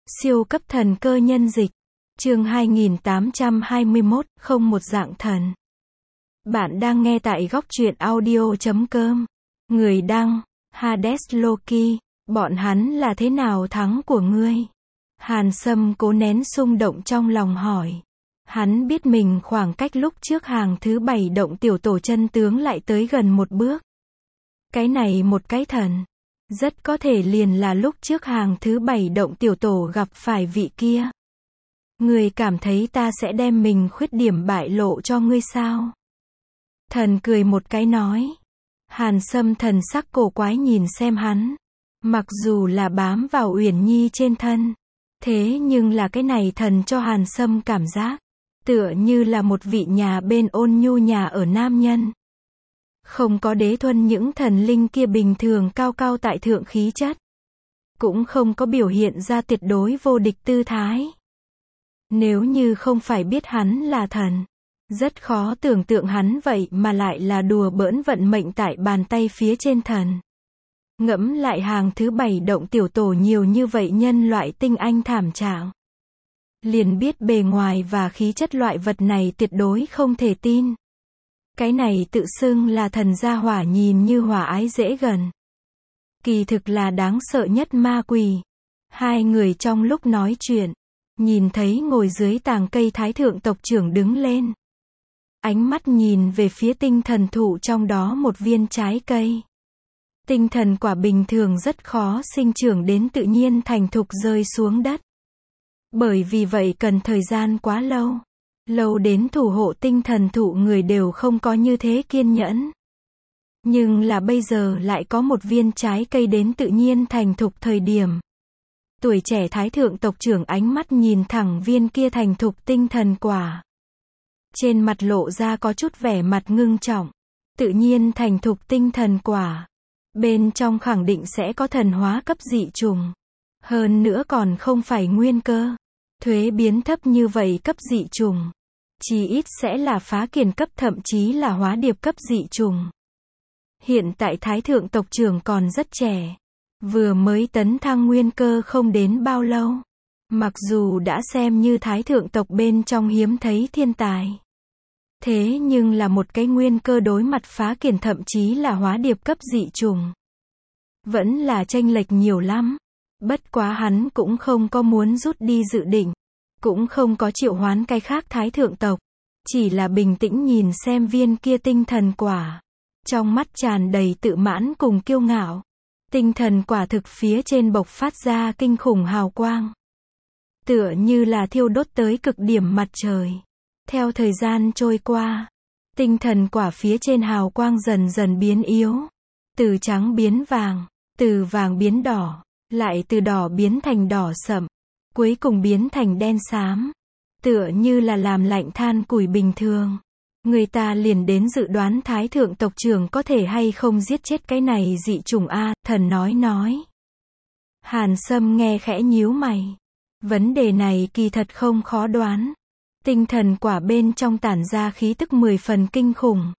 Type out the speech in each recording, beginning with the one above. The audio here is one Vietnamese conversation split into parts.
Siêu cấp thần cơ nhân dịch. Chương 2821, không một dạng thần. Bạn đang nghe tại góc truyện audio.com. Người đăng, Hades Loki. Bọn hắn là thế nào thắng của ngươi? Hàn Sâm cố nén xung động trong lòng hỏi. Hắn biết mình khoảng cách lúc trước hàng thứ 7 động tiểu tổ chân tướng lại tới gần một bước. Cái này một cái thần. Rất có thể liền là lúc trước hàng thứ 7 động tiểu tổ gặp phải vị kia. Ngươi cảm thấy ta sẽ đem mình khuyết điểm bại lộ cho ngươi sao? Thần cười một cái nói. Hàn Sâm thần sắc cổ quái nhìn xem hắn. Mặc dù là bám vào Uyển Nhi trên thân. Thế nhưng là cái này thần cho Hàn Sâm cảm giác. Tựa như là một vị nhà bên ôn nhu nhà ở nam nhân. Không có đế thuần những thần linh kia bình thường cao cao tại thượng khí chất. Cũng không có biểu hiện ra tuyệt đối vô địch tư thái. Nếu như không phải biết hắn là thần, rất khó tưởng tượng hắn vậy mà lại là đùa bỡn vận mệnh tại bàn tay phía trên thần. Ngẫm lại hàng thứ 7 động tiểu tổ nhiều như vậy nhân loại tinh anh thảm trạng. Liền biết bề ngoài và khí chất loại vật này tuyệt đối không thể tin. Cái này tự xưng là thần gia hỏa nhìn như hòa ái dễ gần. Kỳ thực là đáng sợ nhất ma quỷ. Hai người trong lúc nói chuyện, nhìn thấy ngồi dưới tàng cây thái thượng tộc trưởng đứng lên. Ánh mắt nhìn về phía tinh thần thụ trong đó một viên trái cây. Tinh thần quả bình thường rất khó sinh trưởng đến tự nhiên thành thục rơi xuống đất. Bởi vì vậy cần thời gian quá lâu. Lâu đến thủ hộ tinh thần thụ người đều không có như thế kiên nhẫn. Nhưng là bây giờ lại có một viên trái cây đến tự nhiên thành thục thời điểm. Tuổi trẻ thái thượng tộc trưởng ánh mắt nhìn thẳng viên kia thành thục tinh thần quả. Trên mặt lộ ra có chút vẻ mặt ngưng trọng. Tự nhiên thành thục tinh thần quả. Bên trong khẳng định sẽ có thần hóa cấp dị trùng. Hơn nữa còn không phải nguyên cơ. Thuế biến thấp như vậy cấp dị trùng. Chí ít sẽ là phá kiền cấp thậm chí là hóa điệp cấp dị trùng. Hiện tại thái thượng tộc trưởng còn rất trẻ. Vừa mới tấn thăng nguyên cơ không đến bao lâu. Mặc dù đã xem như thái thượng tộc bên trong hiếm thấy thiên tài. Thế nhưng là một cái nguyên cơ đối mặt phá kiền thậm chí là hóa điệp cấp dị trùng. Vẫn là chênh lệch nhiều lắm. Bất quá hắn cũng không có muốn rút đi dự định. Cũng không có triệu hoán cái khác thái thượng tộc. Chỉ là bình tĩnh nhìn xem viên kia tinh thần quả. Trong mắt tràn đầy tự mãn cùng kiêu ngạo. Tinh thần quả thực phía trên bộc phát ra kinh khủng hào quang. Tựa như là thiêu đốt tới cực điểm mặt trời. Theo thời gian trôi qua, tinh thần quả phía trên hào quang dần dần biến yếu. Từ trắng biến vàng, từ vàng biến đỏ, lại từ đỏ biến thành đỏ sậm, cuối cùng biến thành đen xám. Tựa như là làm lạnh than củi bình thường. Người ta liền đến dự đoán thái thượng tộc trưởng có thể hay không giết chết cái này dị trùng a, thần nói. Hàn Sâm nghe khẽ nhíu mày. Vấn đề này kỳ thật không khó đoán. Tinh thần quả bên trong tản ra khí tức 10 phần kinh khủng.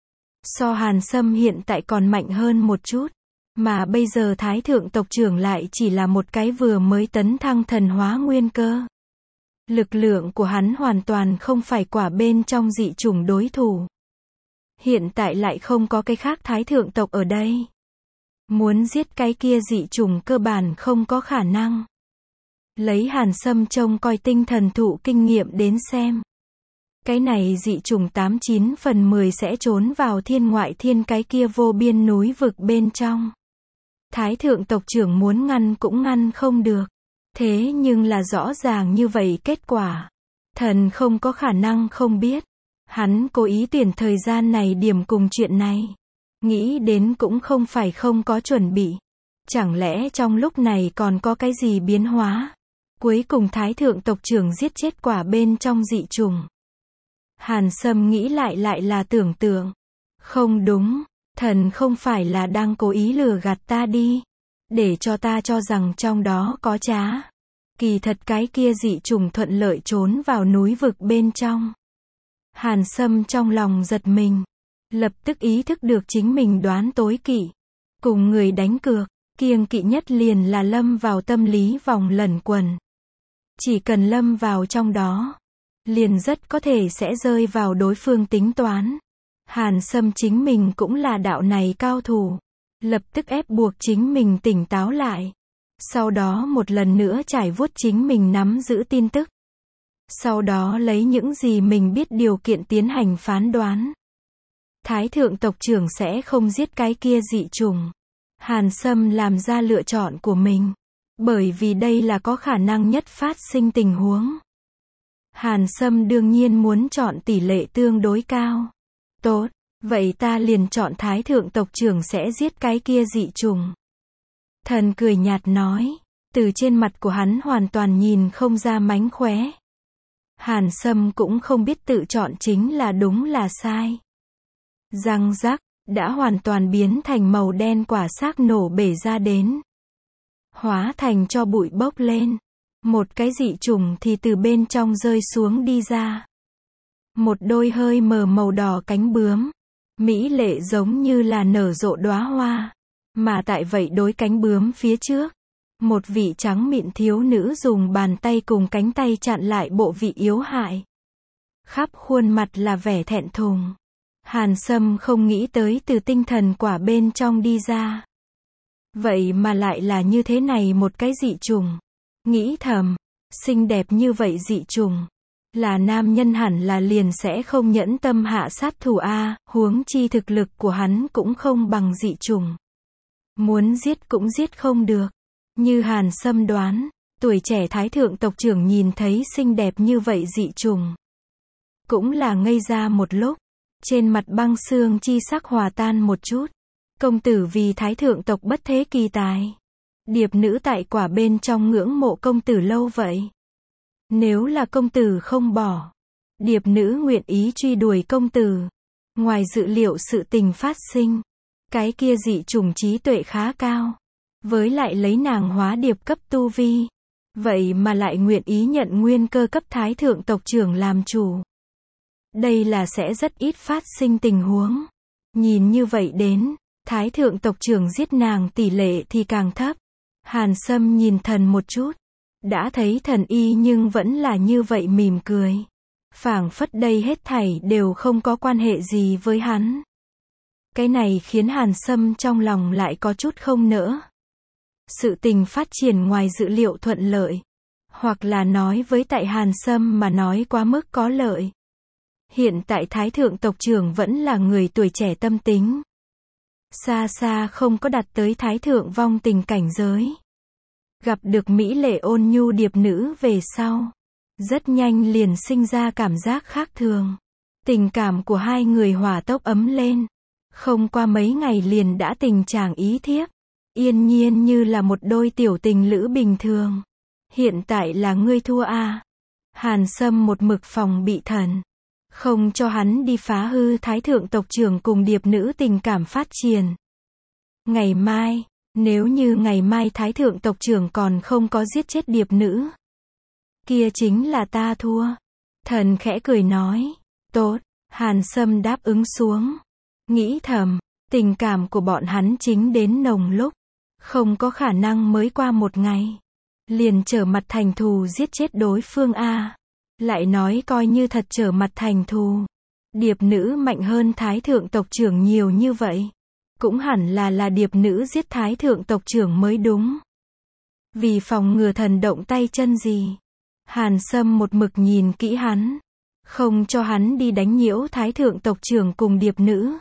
So Hàn Sâm hiện tại còn mạnh hơn một chút. Mà bây giờ thái thượng tộc trưởng lại chỉ là một cái vừa mới tấn thăng thần hóa nguyên cơ. Lực lượng của hắn hoàn toàn không phải quả bên trong dị chủng đối thủ. Hiện tại lại không có cái khác thái thượng tộc ở đây. Muốn giết cái kia dị chủng cơ bản không có khả năng. Lấy Hàn Sâm trông coi tinh thần thụ kinh nghiệm đến xem. Cái này dị chủng 89 phần 10 sẽ trốn vào thiên ngoại thiên cái kia vô biên núi vực bên trong. Thái thượng tộc trưởng muốn ngăn cũng ngăn không được. Thế nhưng là rõ ràng như vậy kết quả. Thần không có khả năng không biết. Hắn cố ý tuyển thời gian này điểm cùng chuyện này. Nghĩ đến cũng không phải không có chuẩn bị. Chẳng lẽ trong lúc này còn có cái gì biến hóa? Cuối cùng thái thượng tộc trưởng giết chết quả bên trong dị trùng. Hàn Sâm nghĩ lại là tưởng tượng. Không đúng, thần không phải là đang cố ý lừa gạt ta đi. Để cho ta cho rằng trong đó có trá. Kỳ thật cái kia dị trùng thuận lợi trốn vào núi vực bên trong. Hàn Sâm trong lòng giật mình. Lập tức ý thức được chính mình đoán tối kỵ. Cùng người đánh cược, kiêng kỵ nhất liền là lâm vào tâm lý vòng lẩn quẩn. Chỉ cần lâm vào trong đó, liền rất có thể sẽ rơi vào đối phương tính toán. Hàn Sâm chính mình cũng là đạo này cao thủ. Lập tức ép buộc chính mình tỉnh táo lại. Sau đó một lần nữa trải vuốt chính mình nắm giữ tin tức. Sau đó lấy những gì mình biết điều kiện tiến hành phán đoán. Thái thượng tộc trưởng sẽ không giết cái kia dị chủng. Hàn Sâm làm ra lựa chọn của mình. Bởi vì đây là có khả năng nhất phát sinh tình huống. Hàn Sâm đương nhiên muốn chọn tỷ lệ tương đối cao. Tốt, vậy ta liền chọn Thái thượng tộc trưởng sẽ giết cái kia dị chủng. Thần cười nhạt nói. Từ trên mặt của hắn hoàn toàn nhìn không ra mánh khóe. Hàn Sâm cũng không biết tự chọn chính là đúng là sai. Răng rắc, đã hoàn toàn biến thành màu đen quả xác nổ bể ra đến. Hóa thành cho bụi bốc lên. Một cái dị chủng thì từ bên trong rơi xuống đi ra. Một đôi hơi mờ màu đỏ cánh bướm. Mỹ lệ giống như là nở rộ đóa hoa. Mà tại vậy đối cánh bướm phía trước. Một vị trắng mịn thiếu nữ dùng bàn tay cùng cánh tay chặn lại bộ vị yếu hại. Khắp khuôn mặt là vẻ thẹn thùng. Hàn Sâm không nghĩ tới từ tinh thần quả bên trong đi ra. Vậy mà lại là như thế này một cái dị chủng. Nghĩ thầm, xinh đẹp như vậy dị chủng. Là nam nhân hẳn là liền sẽ không nhẫn tâm hạ sát thủ a, huống chi thực lực của hắn cũng không bằng dị chủng. Muốn giết cũng giết không được. Như Hàn Sâm đoán, tuổi trẻ thái thượng tộc trưởng nhìn thấy xinh đẹp như vậy dị chủng. Cũng là ngây ra một lúc. Trên mặt băng xương chi sắc hòa tan một chút. Công tử vì thái thượng tộc bất thế kỳ tài. Điệp nữ tại quả bên trong ngưỡng mộ công tử lâu vậy. Nếu là công tử không bỏ, điệp nữ nguyện ý truy đuổi công tử. Ngoài dự liệu sự tình phát sinh, cái kia dị chủng trí tuệ khá cao. Với lại lấy nàng hóa điệp cấp tu vi. Vậy mà lại nguyện ý nhận nguyên cơ cấp thái thượng tộc trưởng làm chủ. Đây là sẽ rất ít phát sinh tình huống. Nhìn như vậy đến, thái thượng tộc trưởng giết nàng tỷ lệ thì càng thấp. Hàn Sâm nhìn thần một chút. Đã thấy thần y nhưng vẫn là như vậy mỉm cười. Phảng phất đây hết thảy đều không có quan hệ gì với hắn. Cái này khiến Hàn Sâm trong lòng lại có chút không nỡ. Sự tình phát triển ngoài dự liệu thuận lợi. Hoặc là nói với tại Hàn Sâm mà nói quá mức có lợi. Hiện tại Thái thượng tộc trưởng vẫn là người tuổi trẻ tâm tính. Xa xa không có đạt tới Thái thượng vong tình cảnh giới. Gặp được mỹ lệ ôn nhu điệp nữ về sau. Rất nhanh liền sinh ra cảm giác khác thường. Tình cảm của hai người hỏa tốc ấm lên. Không qua mấy ngày liền đã tình trạng ý thiếp. Yên nhiên như là một đôi tiểu tình lữ bình thường. Hiện tại là ngươi thua a. Hàn Sâm một mực phòng bị thần. Không cho hắn đi phá hư thái thượng tộc trưởng cùng điệp nữ tình cảm phát triển. Ngày mai, nếu như ngày mai thái thượng tộc trưởng còn không có giết chết điệp nữ. Kia chính là ta thua. Thần khẽ cười nói. Tốt, Hàn Sâm đáp ứng xuống. Nghĩ thầm, tình cảm của bọn hắn chính đến nồng lúc. Không có khả năng mới qua một ngày. Liền trở mặt thành thù giết chết đối phương a. Lại nói coi như thật trở mặt thành thù. Điệp nữ mạnh hơn thái thượng tộc trưởng nhiều như vậy. Cũng hẳn là điệp nữ giết thái thượng tộc trưởng mới đúng. Vì phòng ngừa thần động tay chân gì. Hàn Sâm một mực nhìn kỹ hắn. Không cho hắn đi đánh nhiễu thái thượng tộc trưởng cùng điệp nữ.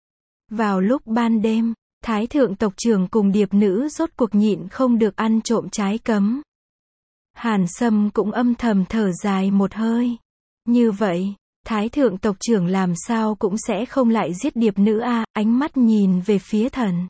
Vào lúc ban đêm, thái thượng tộc trưởng cùng điệp nữ rốt cuộc nhịn không được ăn trộm trái cấm. Hàn Sâm cũng âm thầm thở dài một hơi. Như vậy, thái thượng tộc trưởng làm sao cũng sẽ không lại giết điệp nữ a. Ánh mắt nhìn về phía thần.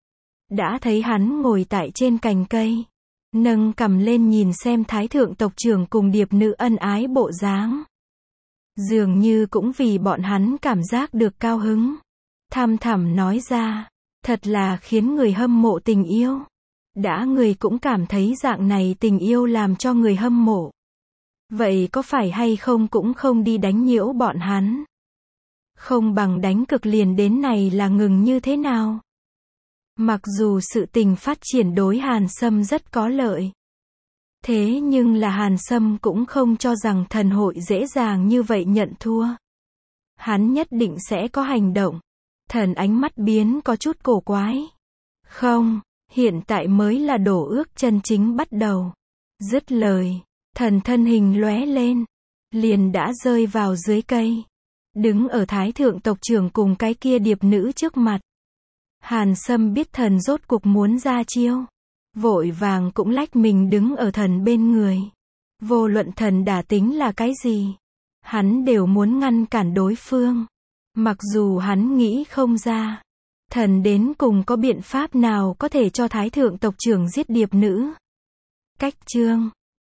Đã thấy hắn ngồi tại trên cành cây. Nâng cằm lên nhìn xem thái thượng tộc trưởng cùng điệp nữ ân ái bộ dáng. Dường như cũng vì bọn hắn cảm giác được cao hứng. Thăm thẳm nói ra. Thật là khiến người hâm mộ tình yêu. Đã người cũng cảm thấy dạng này tình yêu làm cho người hâm mộ. Vậy có phải hay không cũng không đi đánh nhiễu bọn hắn. Không bằng đánh cực liền đến này là ngừng như thế nào. Mặc dù sự tình phát triển đối Hàn Sâm rất có lợi. Thế nhưng là Hàn Sâm cũng không cho rằng thần hội dễ dàng như vậy nhận thua. Hắn nhất định sẽ có hành động. Thần ánh mắt biến có chút cổ quái. Không, hiện tại mới là đổ ước chân chính bắt đầu. Dứt lời, thần thân hình lóe lên, liền đã rơi vào dưới cây. Đứng ở Thái thượng tộc trưởng cùng cái kia điệp nữ trước mặt. Hàn Sâm biết thần rốt cuộc muốn ra chiêu. Vội vàng cũng lách mình đứng ở thần bên người. Vô luận thần đả tính là cái gì, hắn đều muốn ngăn cản đối phương. Mặc dù hắn nghĩ không ra, thần đến cùng có biện pháp nào có thể cho Thái thượng tộc trưởng giết điệp nữ. Cách chương